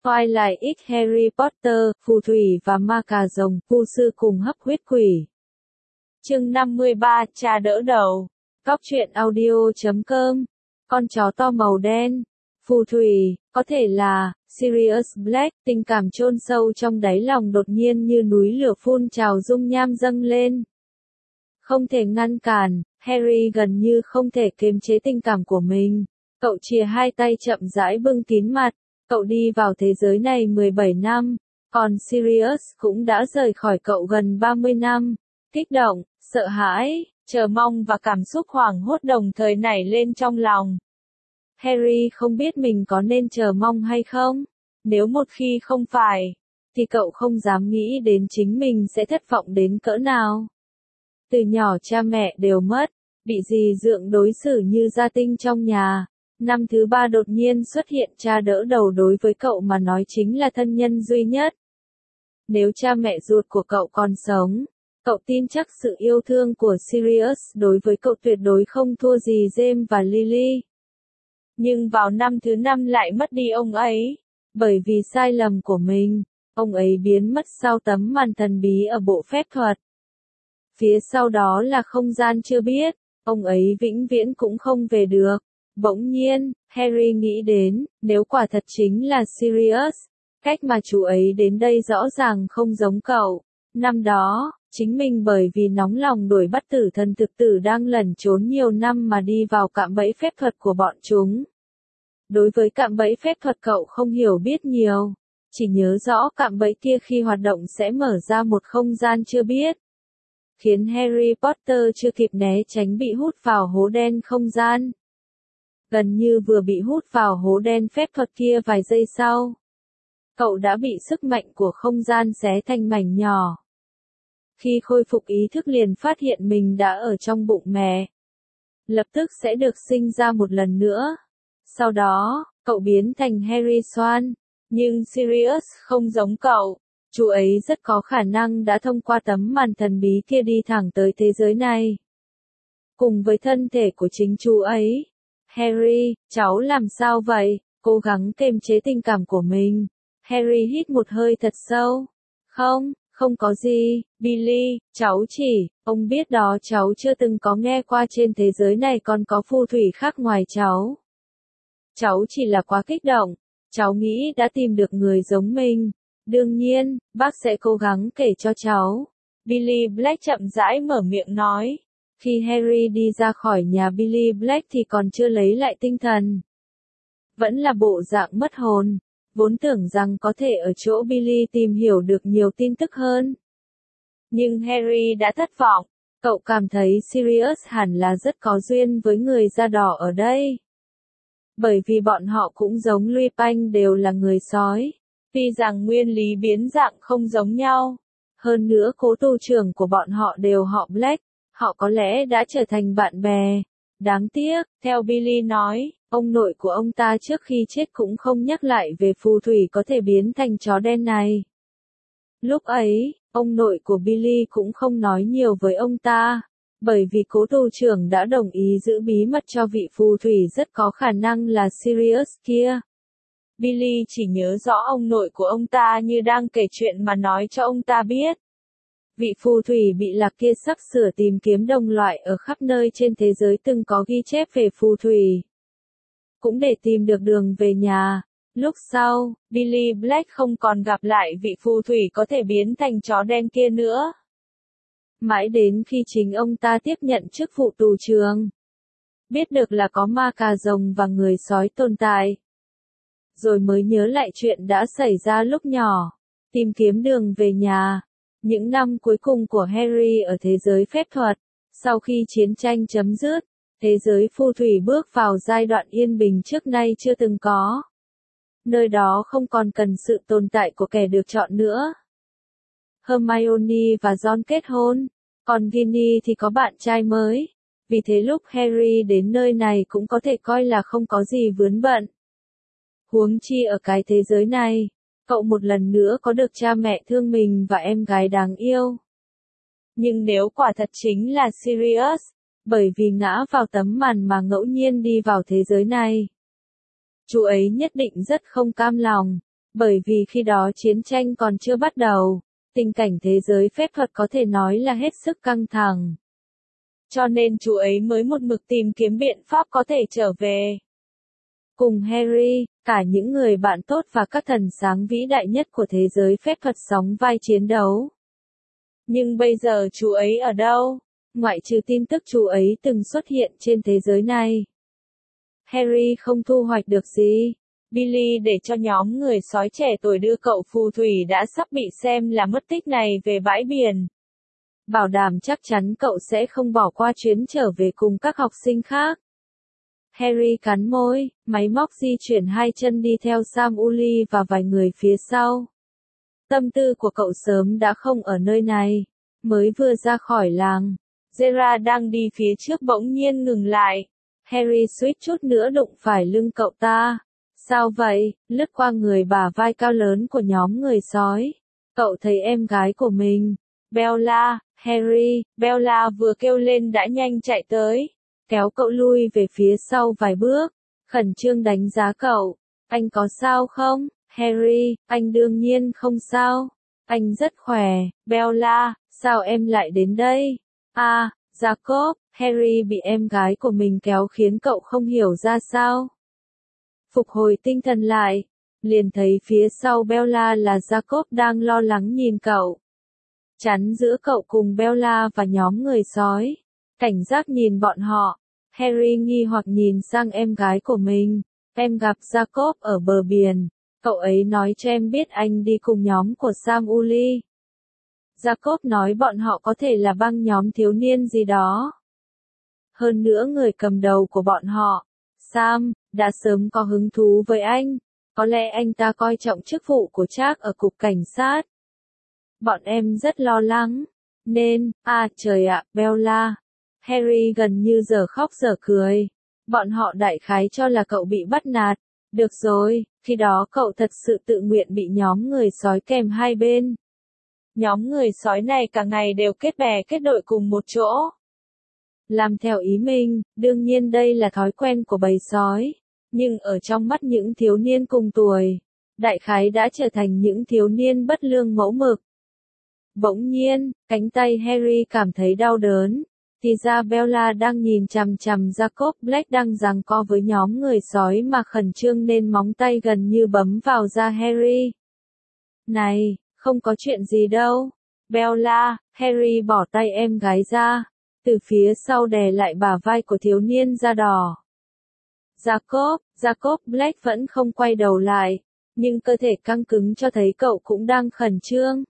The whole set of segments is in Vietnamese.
Twilight X Harry Potter, phù thủy và ma cà rồng, vu sư cùng hấp huyết quỷ. Chương 53, cha đỡ đầu. Góc truyện audio.com. Con chó to màu đen. Phù thủy, có thể là Sirius Black, tình cảm chôn sâu trong đáy lòng đột nhiên như núi lửa phun trào dung nham dâng lên. Không thể ngăn cản, Harry gần như không thể kiềm chế tình cảm của mình. Cậu chìa hai tay chậm rãi bưng kín mặt. Cậu đi vào thế giới này 17 năm, còn Sirius cũng đã rời khỏi cậu gần 30 năm. Kích động, sợ hãi, chờ mong và cảm xúc hoảng hốt đồng thời nảy lên trong lòng. Harry không biết mình có nên chờ mong hay không. Nếu một khi không phải, thì cậu không dám nghĩ đến chính mình sẽ thất vọng đến cỡ nào. Từ nhỏ cha mẹ đều mất, bị dì dượng đối xử như gia tinh trong nhà. Năm thứ 3 đột nhiên xuất hiện cha đỡ đầu đối với cậu mà nói chính là thân nhân duy nhất. Nếu cha mẹ ruột của cậu còn sống, cậu tin chắc sự yêu thương của Sirius đối với cậu tuyệt đối không thua gì James và Lily. Nhưng vào năm thứ 5 lại mất đi ông ấy. Bởi vì sai lầm của mình, ông ấy biến mất sau tấm màn thần bí ở bộ phép thuật. Phía sau đó là không gian chưa biết, ông ấy vĩnh viễn cũng không về được. Bỗng nhiên, Harry nghĩ đến, nếu quả thật chính là Sirius, cách mà chú ấy đến đây rõ ràng không giống cậu. Năm đó, chính mình bởi vì nóng lòng đuổi bắt tử thần thực tử đang lẩn trốn nhiều năm mà đi vào cạm bẫy phép thuật của bọn chúng. Đối với cạm bẫy phép thuật cậu không hiểu biết nhiều, chỉ nhớ rõ cạm bẫy kia khi hoạt động sẽ mở ra một không gian chưa biết. Khiến Harry Potter chưa kịp né tránh bị hút vào hố đen không gian. Gần như vừa bị hút vào hố đen phép thuật kia vài giây sau. Cậu đã bị sức mạnh của không gian xé thành mảnh nhỏ. Khi khôi phục ý thức liền phát hiện mình đã ở trong bụng mẹ. Lập tức sẽ được sinh ra một lần nữa. Sau đó, cậu biến thành Harry Swan. Nhưng Sirius không giống cậu. Chú ấy rất có khả năng đã thông qua tấm màn thần bí kia đi thẳng tới thế giới này. Cùng với thân thể của chính chú ấy. Harry, cháu làm sao vậy? Cố gắng kiềm chế tình cảm của mình. Harry hít một hơi thật sâu. Không có gì, Billy, cháu chỉ, ông biết đó cháu chưa từng có nghe qua trên thế giới này còn có phù thủy khác ngoài cháu. Cháu chỉ là quá kích động, cháu nghĩ đã tìm được người giống mình. Đương nhiên, bác sẽ cố gắng kể cho cháu. Billy Black chậm rãi mở miệng nói. Khi Harry đi ra khỏi nhà Billy Black thì còn chưa lấy lại tinh thần. Vẫn là bộ dạng mất hồn, vốn tưởng rằng có thể ở chỗ Billy tìm hiểu được nhiều tin tức hơn. Nhưng Harry đã thất vọng, cậu cảm thấy Sirius hẳn là rất có duyên với người da đỏ ở đây. Bởi vì bọn họ cũng giống Lupin đều là người sói, tuy rằng nguyên lý biến dạng không giống nhau. Hơn nữa cố tù trưởng của bọn họ đều họ Black. Họ có lẽ đã trở thành bạn bè. Đáng tiếc, theo Billy nói, ông nội của ông ta trước khi chết cũng không nhắc lại về phù thủy có thể biến thành chó đen này. Lúc ấy, ông nội của Billy cũng không nói nhiều với ông ta, bởi vì cố tù trưởng đã đồng ý giữ bí mật cho vị phù thủy rất có khả năng là Sirius kia. Billy chỉ nhớ rõ ông nội của ông ta như đang kể chuyện mà nói cho ông ta biết. Vị phù thủy bị lạc kia sắp sửa tìm kiếm đồng loại ở khắp nơi trên thế giới từng có ghi chép về phù thủy. Cũng để tìm được đường về nhà. Lúc sau, Billy Black không còn gặp lại vị phù thủy có thể biến thành chó đen kia nữa. Mãi đến khi chính ông ta tiếp nhận chức vụ tù trưởng. Biết được là có ma cà rồng và người sói tồn tại. Rồi mới nhớ lại chuyện đã xảy ra lúc nhỏ. Tìm kiếm đường về nhà. Những năm cuối cùng của Harry ở thế giới phép thuật, sau khi chiến tranh chấm dứt, thế giới phù thủy bước vào giai đoạn yên bình trước nay chưa từng có. Nơi đó không còn cần sự tồn tại của kẻ được chọn nữa. Hermione và Ron kết hôn, còn Ginny thì có bạn trai mới. Vì thế lúc Harry đến nơi này cũng có thể coi là không có gì vướng bận. Huống chi ở cái thế giới này. Cậu một lần nữa có được cha mẹ thương mình và em gái đáng yêu. Nhưng nếu quả thật chính là Sirius, bởi vì ngã vào tấm màn mà ngẫu nhiên đi vào thế giới này. Chú ấy nhất định rất không cam lòng, Bởi vì khi đó chiến tranh còn chưa bắt đầu, tình cảnh thế giới phép thuật có thể nói là hết sức căng thẳng. Cho nên chú ấy mới một mực tìm kiếm biện pháp có thể trở về. Cùng Harry, cả những người bạn tốt và các thần sáng vĩ đại nhất của thế giới phép thuật sóng vai chiến đấu. Nhưng bây giờ chú ấy ở đâu? Ngoại trừ tin tức chú ấy từng xuất hiện trên thế giới này. Harry không thu hoạch được gì. Billy để cho nhóm người sói trẻ tuổi đưa cậu phù thủy đã sắp bị xem là mất tích này về bãi biển. Bảo đảm chắc chắn cậu sẽ không bỏ qua chuyến trở về cùng các học sinh khác. Harry cắn môi, máy móc di chuyển hai chân đi theo Sam Uli và vài người phía sau. Tâm tư của cậu sớm đã không ở nơi này. Mới vừa ra khỏi làng, Gerard đang đi phía trước bỗng nhiên ngừng lại. Harry suýt chút nữa đụng phải lưng cậu ta. Sao vậy? Lướt qua người bả vai cao lớn của nhóm người sói. Cậu thấy em gái của mình. Bella, Harry, Bella vừa kêu lên đã nhanh chạy tới. Kéo cậu lui về phía sau vài bước. Khẩn trương đánh giá cậu. Anh có sao không? Harry, anh đương nhiên không sao. Anh rất khỏe. Bella, sao em lại đến đây? À, Jacob, Harry bị em gái của mình kéo khiến cậu không hiểu ra sao. Phục hồi tinh thần lại, liền thấy phía sau Bella là Jacob đang lo lắng nhìn cậu. Chắn giữa cậu cùng Bella và nhóm người sói. Cảnh giác nhìn bọn họ. Harry nghi hoặc nhìn sang em gái của mình. Em gặp Jacob ở bờ biển. Cậu ấy nói cho em biết anh đi cùng nhóm của Sam Uli. Jacob nói bọn họ có thể là băng nhóm thiếu niên gì đó. Hơn nữa người cầm đầu của bọn họ, Sam, đã sớm có hứng thú với anh. Có lẽ anh ta coi trọng chức vụ của Jack ở cục cảnh sát. Bọn em rất lo lắng. Nên, trời ạ, Bella. Harry gần như giờ khóc giờ cười. Bọn họ đại khái cho là cậu bị bắt nạt. Được rồi, khi đó cậu thật sự tự nguyện bị nhóm người sói kèm hai bên. Nhóm người sói này cả ngày đều kết bè kết đội cùng một chỗ. Làm theo ý mình, đương nhiên đây là thói quen của bầy sói. Nhưng ở trong mắt những thiếu niên cùng tuổi, đại khái đã trở thành những thiếu niên bất lương mẫu mực. Bỗng nhiên, cánh tay Harry cảm thấy đau đớn. Thì ra Bella đang nhìn chằm chằm Jacob Black đang giằng co với nhóm người sói mà khẩn trương nên móng tay gần như bấm vào da Harry. Này, không có chuyện gì đâu. Bella, Harry bỏ tay em gái ra. Từ phía sau đè lại bả vai của thiếu niên da đỏ. Jacob Black vẫn không quay đầu lại. Nhưng cơ thể căng cứng cho thấy cậu cũng đang khẩn trương.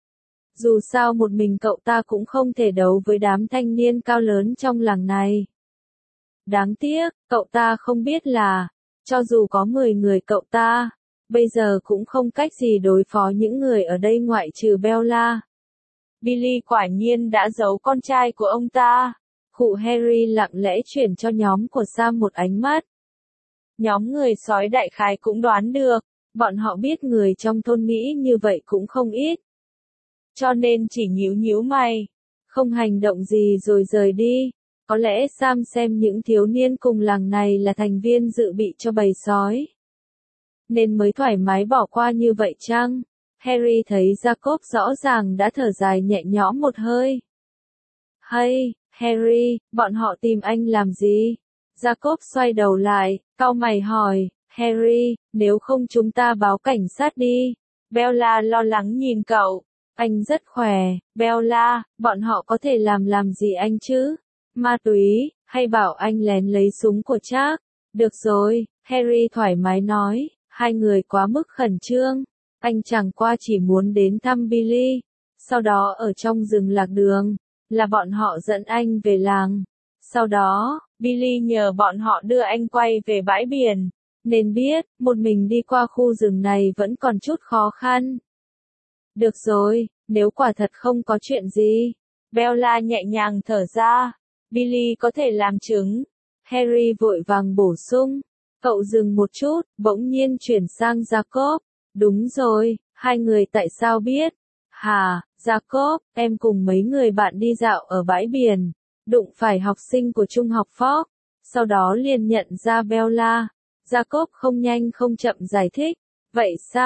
Dù sao một mình cậu ta cũng không thể đấu với đám thanh niên cao lớn trong làng này. Đáng tiếc, cậu ta không biết là, cho dù có 10 người cậu ta, bây giờ cũng không cách gì đối phó những người ở đây ngoại trừ Bella. Billy quả nhiên đã giấu con trai của ông ta. Cụ Harry lặng lẽ chuyển cho nhóm của Sam một ánh mắt. Nhóm người sói đại khái cũng đoán được, bọn họ biết người trong thôn nghĩ như vậy cũng không ít. Cho nên chỉ nhíu nhíu mày, không hành động gì rồi rời đi. Có lẽ Sam xem những thiếu niên cùng làng này là thành viên dự bị cho bầy sói. Nên mới thoải mái bỏ qua như vậy chăng? Harry thấy Jacob rõ ràng đã thở dài nhẹ nhõm một hơi. Hay, Harry, bọn họ tìm anh làm gì? Jacob xoay đầu lại, cau mày hỏi, Harry, nếu không chúng ta báo cảnh sát đi. Bella lo lắng nhìn cậu. Anh rất khỏe, Bella, bọn họ có thể làm gì anh chứ? Ma túy, hay bảo anh lén lấy súng của Jack? Được rồi, Harry thoải mái nói, hai người quá mức khẩn trương. Anh chẳng qua chỉ muốn đến thăm Billy. Sau đó ở trong rừng lạc đường, là bọn họ dẫn anh về làng. Sau đó, Billy nhờ bọn họ đưa anh quay về bãi biển. Nên biết, một mình đi qua khu rừng này vẫn còn chút khó khăn. Được rồi, nếu quả thật không có chuyện gì. Bella nhẹ nhàng thở ra. Billy có thể làm chứng. Harry vội vàng bổ sung. Cậu dừng một chút, bỗng nhiên chuyển sang Jacob. Đúng rồi, hai người tại sao biết? Hả, Jacob, em cùng mấy người bạn đi dạo ở bãi biển. Đụng phải học sinh của trung học Fox. Sau đó liền nhận ra Bella. Jacob không nhanh không chậm giải thích. Vậy sao,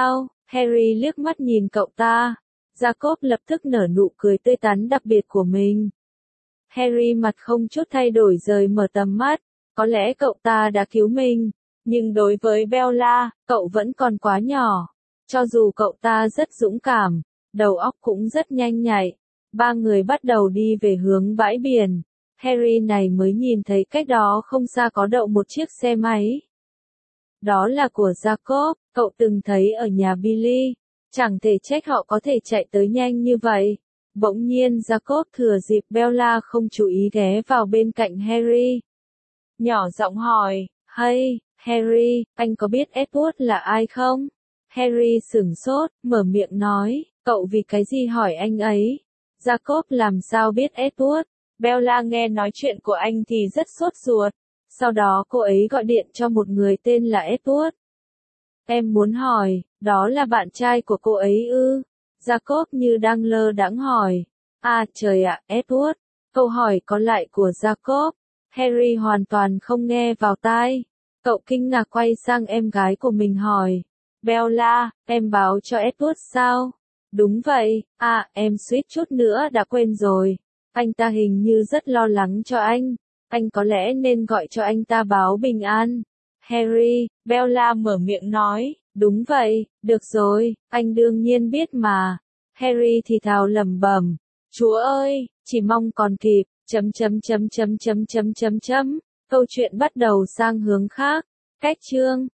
Harry liếc mắt nhìn cậu ta. Jacob lập tức nở nụ cười tươi tắn đặc biệt của mình. Harry mặt không chút thay đổi rời mở tầm mắt. Có lẽ cậu ta đã cứu mình, nhưng đối với Bella, cậu vẫn còn quá nhỏ. Cho dù cậu ta rất dũng cảm, đầu óc cũng rất nhanh nhạy. Ba người bắt đầu đi về hướng bãi biển. Harry này mới nhìn thấy cách đó không xa có đậu một chiếc xe máy. Đó là của Jacob, cậu từng thấy ở nhà Billy. Chẳng thể trách họ có thể chạy tới nhanh như vậy. Bỗng nhiên Jacob thừa dịp Bella không chú ý ghé vào bên cạnh Harry. Nhỏ giọng hỏi, hey, Harry, anh có biết Edward là ai không? Harry sửng sốt, mở miệng nói, cậu vì cái gì hỏi anh ấy? Jacob làm sao biết Edward? Bella nghe nói chuyện của anh thì rất sốt ruột. Sau đó cô ấy gọi điện cho một người tên là Edward. Em muốn hỏi, đó là bạn trai của cô ấy ư? Jacob như đang lơ đãng hỏi. À trời ạ, Edward. Câu hỏi còn lại của Jacob. Harry hoàn toàn không nghe vào tai. Cậu kinh ngạc quay sang em gái của mình hỏi. Bella, em báo cho Edward sao? Đúng vậy, em suýt chút nữa đã quên rồi. Anh ta hình như rất lo lắng cho anh có lẽ nên gọi cho anh ta báo bình an. Harry, Bella mở miệng nói, đúng vậy, được rồi, anh đương nhiên biết mà. Harry thì thào lẩm bẩm, Chúa ơi, chỉ mong còn kịp, Câu chuyện bắt đầu sang hướng khác. Cách chương